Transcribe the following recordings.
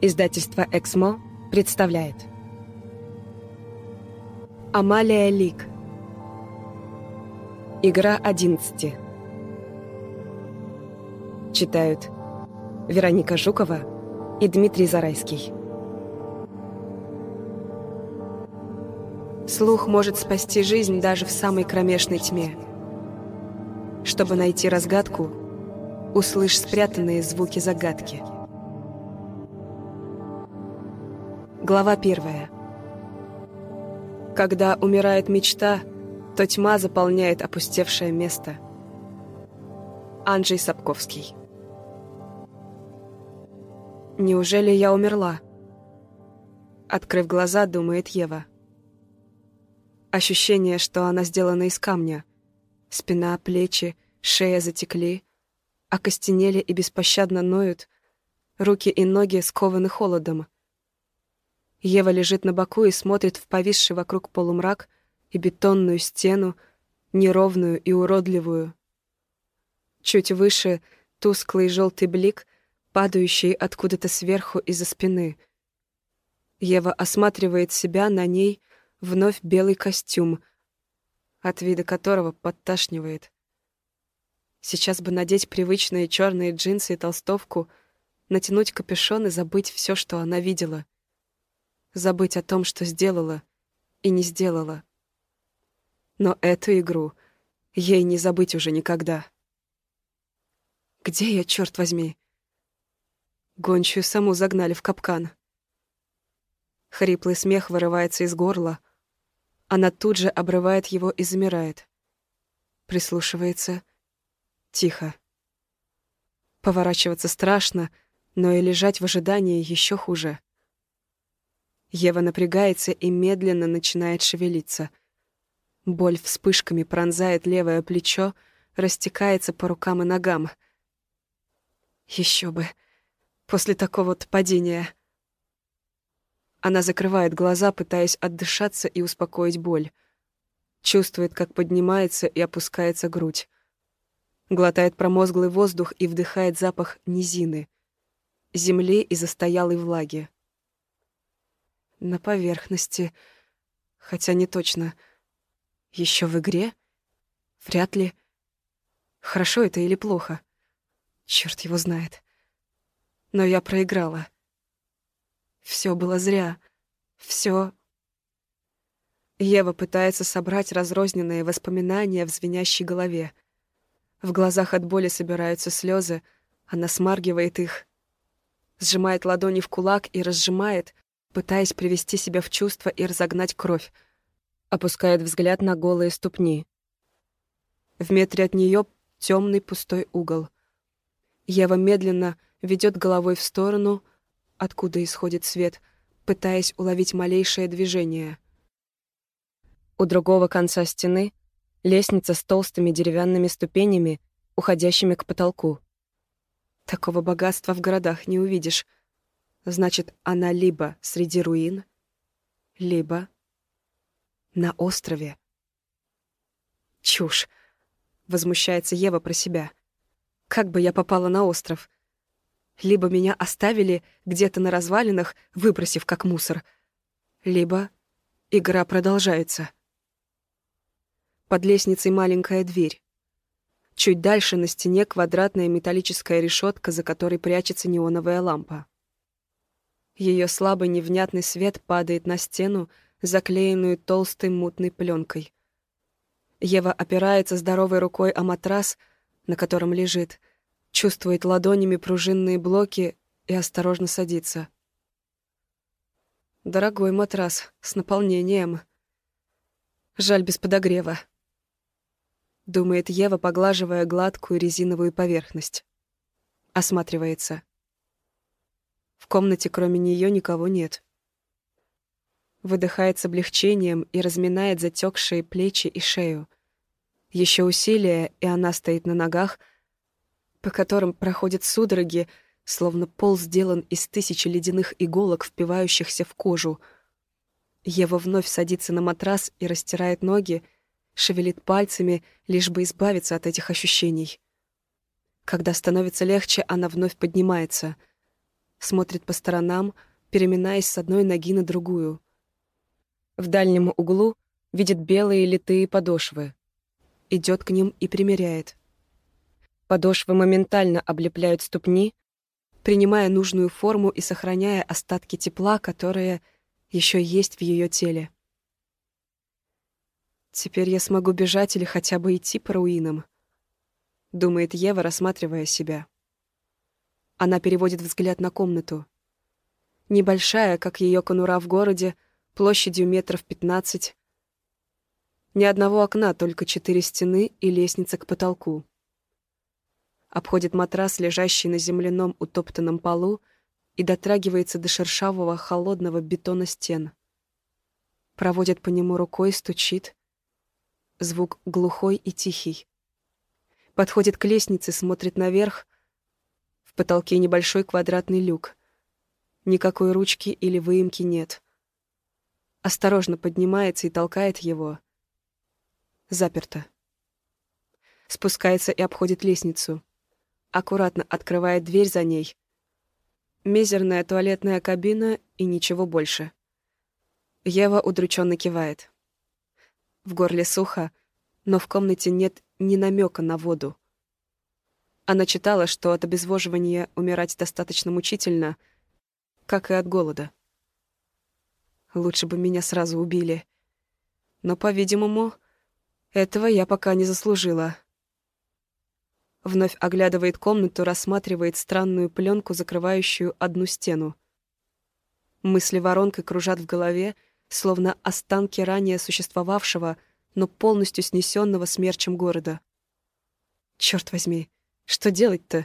Издательство «Эксмо» представляет Амалия Лик. Игра 11. Читают Вероника Жукова и Дмитрий Зарайский. Слух может спасти жизнь даже в самой кромешной тьме. Чтобы найти разгадку, услышь спрятанные звуки загадки. Глава 1. Когда умирает мечта, то тьма заполняет опустевшее место. Анджей Сапковский. Неужели я умерла? Открыв глаза, думает Ева. Ощущение, что она сделана из камня. Спина, плечи, шея затекли, окостенели и беспощадно ноют, руки и ноги скованы холодом. Ева лежит на боку и смотрит в повисший вокруг полумрак и бетонную стену, неровную и уродливую. Чуть выше — тусклый желтый блик, падающий откуда-то сверху из-за спины. Ева осматривает себя, на ней вновь белый костюм, от вида которого подташнивает. Сейчас бы надеть привычные черные джинсы и толстовку, натянуть капюшон и забыть все, что она видела. Забыть о том, что сделала и не сделала. Но эту игру ей не забыть уже никогда. Где я, черт возьми? Гончую саму загнали в капкан. Хриплый смех вырывается из горла. Она тут же обрывает его и замирает. Прислушивается. Тихо. Поворачиваться страшно, но и лежать в ожидании еще хуже. Ева напрягается и медленно начинает шевелиться. Боль вспышками пронзает левое плечо, растекается по рукам и ногам. Еще бы. После такого-то падения. Она закрывает глаза, пытаясь отдышаться и успокоить боль. Чувствует, как поднимается и опускается грудь. Глотает промозглый воздух и вдыхает запах низины, земли и застоялой влаги. На поверхности. Хотя не точно. Еще в игре? Вряд ли. Хорошо это или плохо? Черт его знает. Но я проиграла. Все было зря. Все. Ева пытается собрать разрозненные воспоминания в звенящей голове. В глазах от боли собираются слезы, она смаргивает их, сжимает ладони в кулак и разжимает, пытаясь привести себя в чувство и разогнать кровь, опускает взгляд на голые ступни. В метре от нее темный пустой угол. Ева медленно ведет головой в сторону, откуда исходит свет, пытаясь уловить малейшее движение. У другого конца стены лестница с толстыми деревянными ступенями, уходящими к потолку. Такого богатства в городах не увидишь. Значит, она либо среди руин, либо на острове. Чушь. Возмущается Ева про себя. Как бы я попала на остров? Либо меня оставили где-то на развалинах, выбросив как мусор, либо игра продолжается. Под лестницей маленькая дверь. Чуть дальше на стене квадратная металлическая решетка, за которой прячется неоновая лампа. Ее слабый невнятный свет падает на стену, заклеенную толстой мутной пленкой. Ева опирается здоровой рукой о матрас, на котором лежит, чувствует ладонями пружинные блоки и осторожно садится. Дорогой матрас с наполнением. Жаль, без подогрева. Думает Ева, поглаживая гладкую резиновую поверхность. Осматривается. В комнате кроме нее никого нет. Выдыхает с облегчением и разминает затекшие плечи и шею. Еще усилие, и она стоит на ногах, по которым проходят судороги, словно пол сделан из тысячи ледяных иголок, впивающихся в кожу. Ева вновь садится на матрас и растирает ноги, шевелит пальцами, лишь бы избавиться от этих ощущений. Когда становится легче, она вновь поднимается. Смотрит по сторонам, переминаясь с одной ноги на другую. В дальнем углу видит белые литые подошвы. Идет к ним и примеряет. Подошвы моментально облепляют ступни, принимая нужную форму и сохраняя остатки тепла, которое еще есть в ее теле. «Теперь я смогу бежать или хотя бы идти по руинам», — думает Ева, рассматривая себя. Она переводит взгляд на комнату. Небольшая, как ее конура в городе, площадью 15 метров. Ни одного окна, только 4 стены и лестница к потолку. Обходит матрас, лежащий на земляном утоптанном полу, и дотрагивается до шершавого холодного бетона стен. Проводит по нему рукой, стучит. Звук глухой и тихий. Подходит к лестнице, смотрит наверх. В потолке небольшой квадратный люк. Никакой ручки или выемки нет. Осторожно поднимается и толкает его. Заперто. Спускается и обходит лестницу. Аккуратно открывает дверь за ней. Мизерная туалетная кабина и ничего больше. Ева удрученно кивает. В горле сухо, но в комнате нет ни намека на воду. Она читала, что от обезвоживания умирать достаточно мучительно, как и от голода. Лучше бы меня сразу убили. Но, по-видимому, этого я пока не заслужила. Вновь оглядывает комнату, рассматривает странную пленку, закрывающую одну стену. Мысли воронкой кружат в голове, словно останки ранее существовавшего, но полностью снесенного смерчем города. Черт возьми, что делать-то?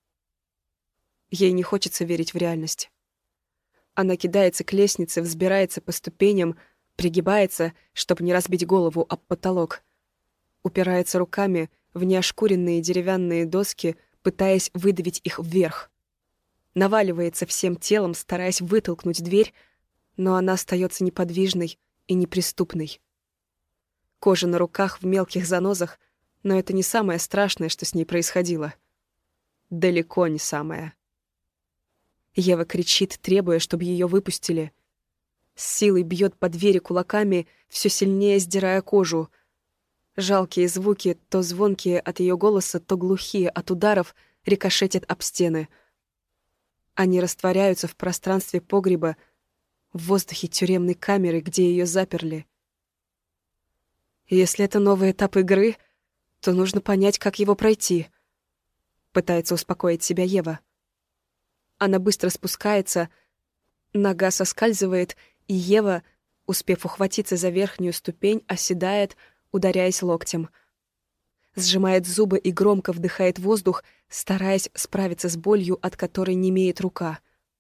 Ей не хочется верить в реальность. Она кидается к лестнице, взбирается по ступеням, пригибается, чтобы не разбить голову об потолок. Упирается руками в неошкуренные деревянные доски, пытаясь выдавить их вверх. Наваливается всем телом, стараясь вытолкнуть дверь, но она остается неподвижной и неприступной. Кожа на руках в мелких занозах, но это не самое страшное, что с ней происходило. Далеко не самое. Ева кричит, требуя, чтобы ее выпустили. С силой бьет по двери кулаками, все сильнее сдирая кожу. Жалкие звуки, то звонкие от ее голоса, то глухие от ударов, рикошетят об стены. Они растворяются в пространстве погреба, в воздухе тюремной камеры, где ее заперли. Если это новый этап игры, то нужно понять, как его пройти. Пытается успокоить себя Ева. Она быстро спускается, нога соскальзывает, и Ева, успев ухватиться за верхнюю ступень, оседает, ударяясь локтем. Сжимает зубы и громко вдыхает воздух, стараясь справиться с болью, от которой немеет рука.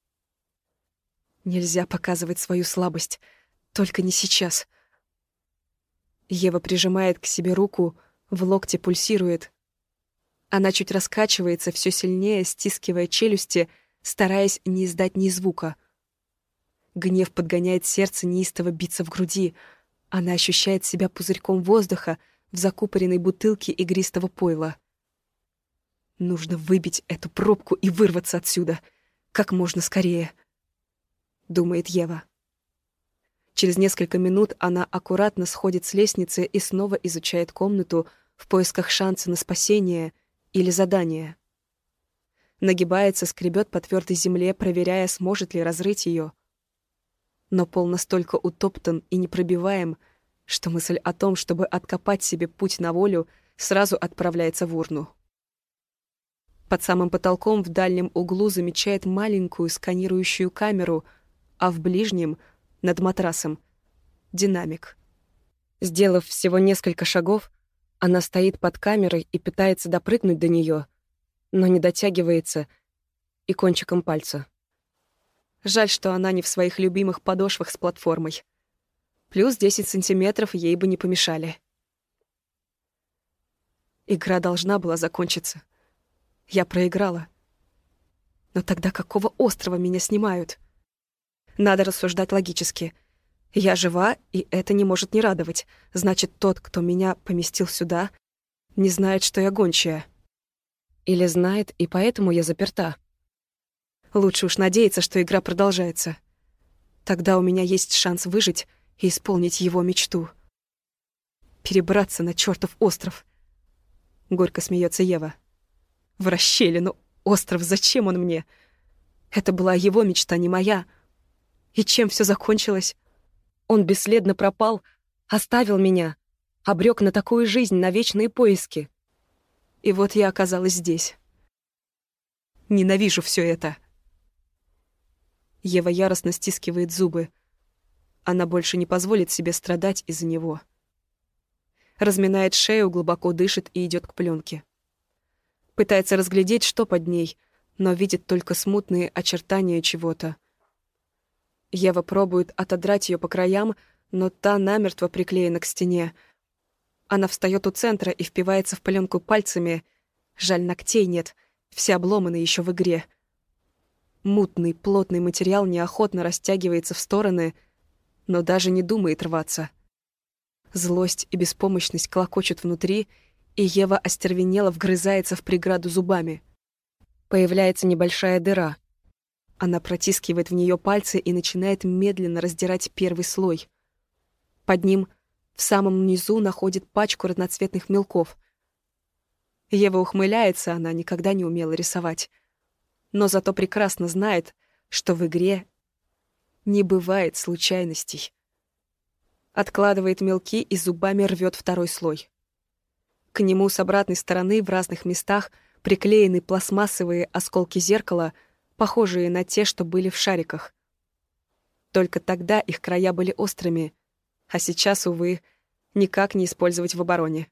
Нельзя показывать свою слабость, только не сейчас. Ева прижимает к себе руку, в локте пульсирует. Она чуть раскачивается, все сильнее стискивая челюсти, стараясь не издать ни звука. Гнев подгоняет сердце неистово биться в груди. Она ощущает себя пузырьком воздуха в закупоренной бутылке игристого пойла. Нужно выбить эту пробку и вырваться отсюда. Как можно скорее, думает Ева. Через несколько минут она аккуратно сходит с лестницы и снова изучает комнату в поисках шанса на спасение или задание. Нагибается, скребет по твердой земле, проверяя, сможет ли разрыть ее. Но пол настолько утоптан и непробиваем, что мысль о том, чтобы откопать себе путь на волю, сразу отправляется в урну. Под самым потолком в дальнем углу замечает маленькую сканирующую камеру, а в ближнем, над матрасом, динамик. Сделав всего несколько шагов, она стоит под камерой и пытается допрыгнуть до нее, но не дотягивается и кончиком пальца. Жаль, что она не в своих любимых подошвах с платформой. Плюс 10 сантиметров ей бы не помешали. Игра должна была закончиться. Я проиграла. Но тогда какого острова меня снимают? Надо рассуждать логически. Я жива, и это не может не радовать. Значит, тот, кто меня поместил сюда, не знает, что я гончая. Или знает, и поэтому я заперта. Лучше уж надеяться, что игра продолжается. Тогда у меня есть шанс выжить и исполнить его мечту. Перебраться на чертов остров. Горько смеется Ева. В расщелину. Остров, зачем он мне? Это была его мечта, не моя. И чем все закончилось? Он бесследно пропал, оставил меня, обрек на такую жизнь, на вечные поиски. И вот я оказалась здесь. Ненавижу все это. Ева яростно стискивает зубы. Она больше не позволит себе страдать из-за него. Разминает шею, глубоко дышит и идет к пленке. Пытается разглядеть, что под ней, но видит только смутные очертания чего-то. Ева пробует отодрать ее по краям, но та намертво приклеена к стене. Она встает у центра и впивается в пленку пальцами. Жаль, ногтей нет, все обломаны еще в игре. Мутный, плотный материал неохотно растягивается в стороны, но даже не думает рваться. Злость и беспомощность клокочут внутри, и Ева остервенело вгрызается в преграду зубами. Появляется небольшая дыра. Она протискивает в нее пальцы и начинает медленно раздирать первый слой. Под ним в самом низу находит пачку разноцветных мелков. Ева ухмыляется, она никогда не умела рисовать. Но зато прекрасно знает, что в игре не бывает случайностей. Откладывает мелки и зубами рвет второй слой. К нему с обратной стороны в разных местах приклеены пластмассовые осколки зеркала, похожие на те, что были в шариках. Только тогда их края были острыми, а сейчас, увы, никак не использовать в обороне.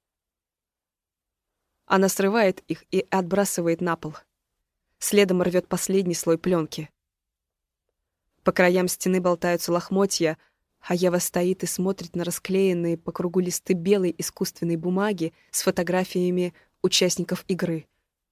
Она срывает их и отбрасывает на пол. Следом рвет последний слой пленки. По краям стены болтаются лохмотья, а Ева стоит и смотрит на расклеенные по кругу листы белой искусственной бумаги с фотографиями участников игры.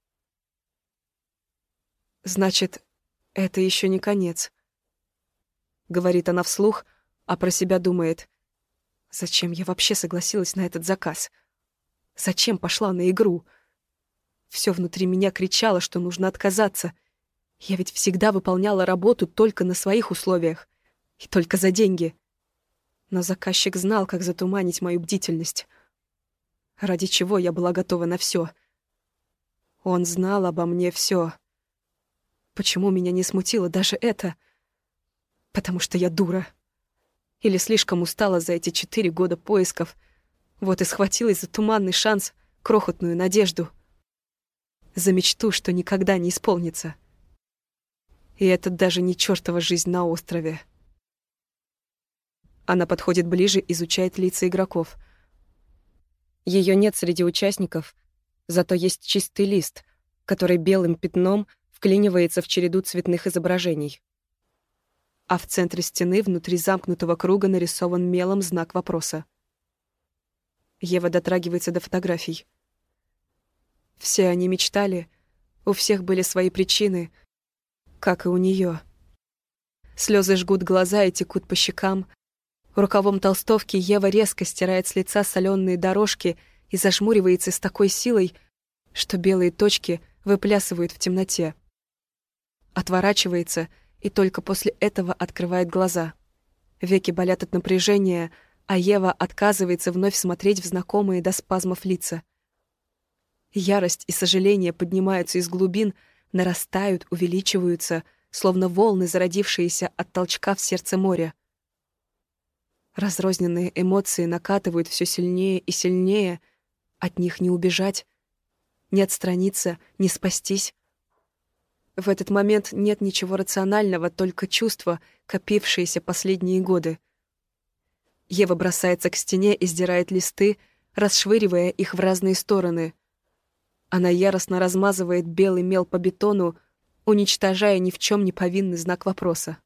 «Значит, это еще не конец», — говорит она вслух, а про себя думает: «Зачем я вообще согласилась на этот заказ? Зачем пошла на игру? Все внутри меня кричало, что нужно отказаться. Я ведь всегда выполняла работу только на своих условиях и только за деньги. Но заказчик знал, как затуманить мою бдительность. Ради чего я была готова на все. Он знал обо мне все. Почему меня не смутило даже это? Потому что я дура. Или слишком устала за эти 4 года поисков. Вот и схватилась за туманный шанс, крохотную надежду. За мечту, что никогда не исполнится. И это даже не чёртова жизнь на острове. Она подходит ближе, изучает лица игроков. Ее нет среди участников, зато есть чистый лист, который белым пятном вклинивается в череду цветных изображений. А в центре стены внутри замкнутого круга нарисован мелом знак вопроса. Ева дотрагивается до фотографий. Все они мечтали, у всех были свои причины, как и у нее. Слезы жгут глаза и текут по щекам. Рукавом толстовки Ева резко стирает с лица соленые дорожки и зажмуривается с такой силой, что белые точки выплясывают в темноте. Отворачивается и только после этого открывает глаза. Веки болят от напряжения, а Ева отказывается вновь смотреть в знакомые до спазмов лица. Ярость и сожаление поднимаются из глубин, нарастают, увеличиваются, словно волны, зародившиеся от толчка в сердце моря. Разрозненные эмоции накатывают все сильнее и сильнее, от них не убежать, не отстраниться, не спастись. В этот момент нет ничего рационального, только чувства, копившиеся последние годы. Ева бросается к стене и сдирает листы, расшвыривая их в разные стороны. Она яростно размазывает белый мел по бетону, уничтожая ни в чем не повинный знак вопроса.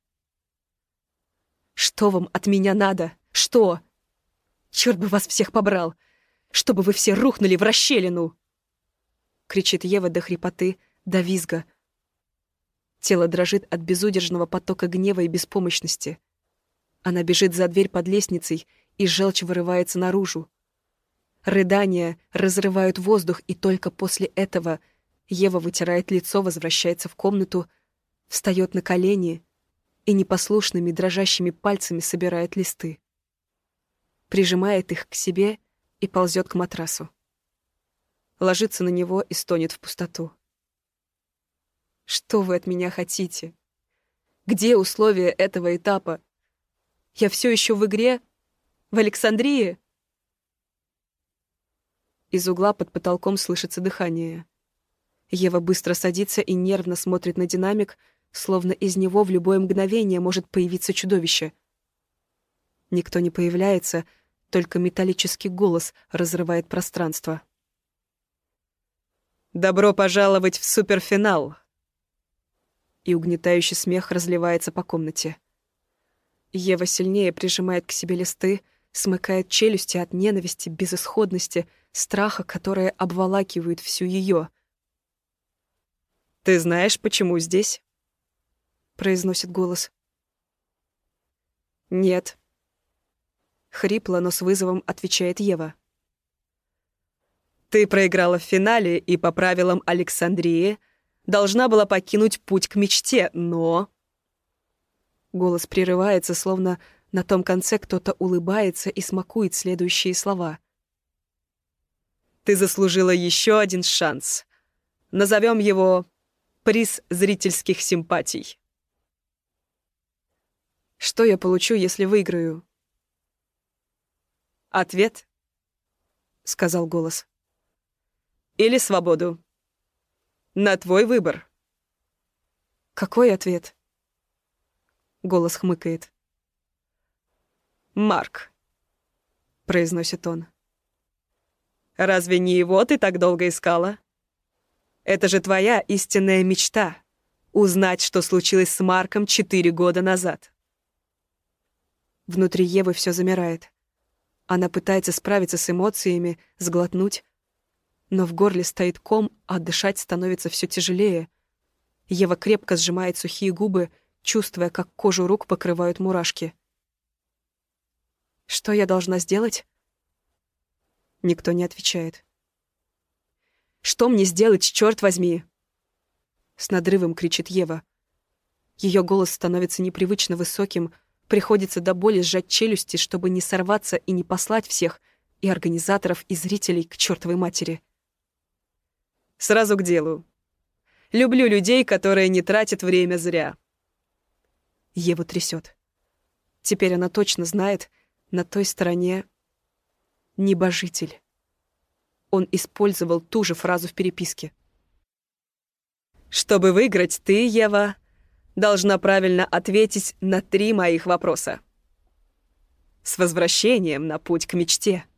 «Что вам от меня надо? Что? Черт бы вас всех побрал! Чтобы вы все рухнули в расщелину!» Кричит Ева до хрипоты, до визга. Тело дрожит от безудержного потока гнева и беспомощности. Она бежит за дверь под лестницей, и желчь вырывается наружу. Рыдания разрывают воздух, и только после этого Ева вытирает лицо, возвращается в комнату, Встает на колени и непослушными дрожащими пальцами собирает листы. Прижимает их к себе и ползет к матрасу. Ложится на него и стонет в пустоту. Что вы от меня хотите? Где условия этого этапа? Я все еще в игре? В Александрии? Из угла под потолком слышится дыхание. Ева быстро садится и нервно смотрит на динамик, словно из него в любое мгновение может появиться чудовище. Никто не появляется, только металлический голос разрывает пространство. «Добро пожаловать в суперфинал!» И угнетающий смех разливается по комнате. Ева сильнее прижимает к себе листы, смыкает челюсти от ненависти, безысходности, страха, которые обволакивают всю ее. «Ты знаешь, почему здесь?» — произносит голос. «Нет». Хрипло, но с вызовом отвечает Ева. «Ты проиграла в финале и по правилам Александрии должна была покинуть путь к мечте, но...» Голос прерывается, словно на том конце кто-то улыбается и смакует следующие слова. «Ты заслужила еще один шанс. Назовем его приз зрительских симпатий». «Что я получу, если выиграю?» «Ответ», — сказал голос. «Или свободу. На твой выбор». «Какой ответ?» Голос хмыкает. «Марк», — произносит он. «Разве не его ты так долго искала? Это же твоя истинная мечта — узнать, что случилось с Марком 4 года назад». Внутри Евы все замирает. Она пытается справиться с эмоциями, сглотнуть, но в горле стоит ком, а дышать становится все тяжелее. Ева крепко сжимает сухие губы, чувствуя, как кожу рук покрывают мурашки. «Что я должна сделать?» Никто не отвечает. «Что мне сделать, черт возьми?» С надрывом кричит Ева. Ее голос становится непривычно высоким, приходится до боли сжать челюсти, чтобы не сорваться и не послать всех, и организаторов, и зрителей, к чертовой матери. «Сразу к делу. Люблю людей, которые не тратят время зря». Еву трясет. Теперь она точно знает, на той стороне небожитель. Он использовал ту же фразу в переписке. «Чтобы выиграть, ты, Ева, должна правильно ответить на 3 моих вопроса. С возвращением на путь к мечте».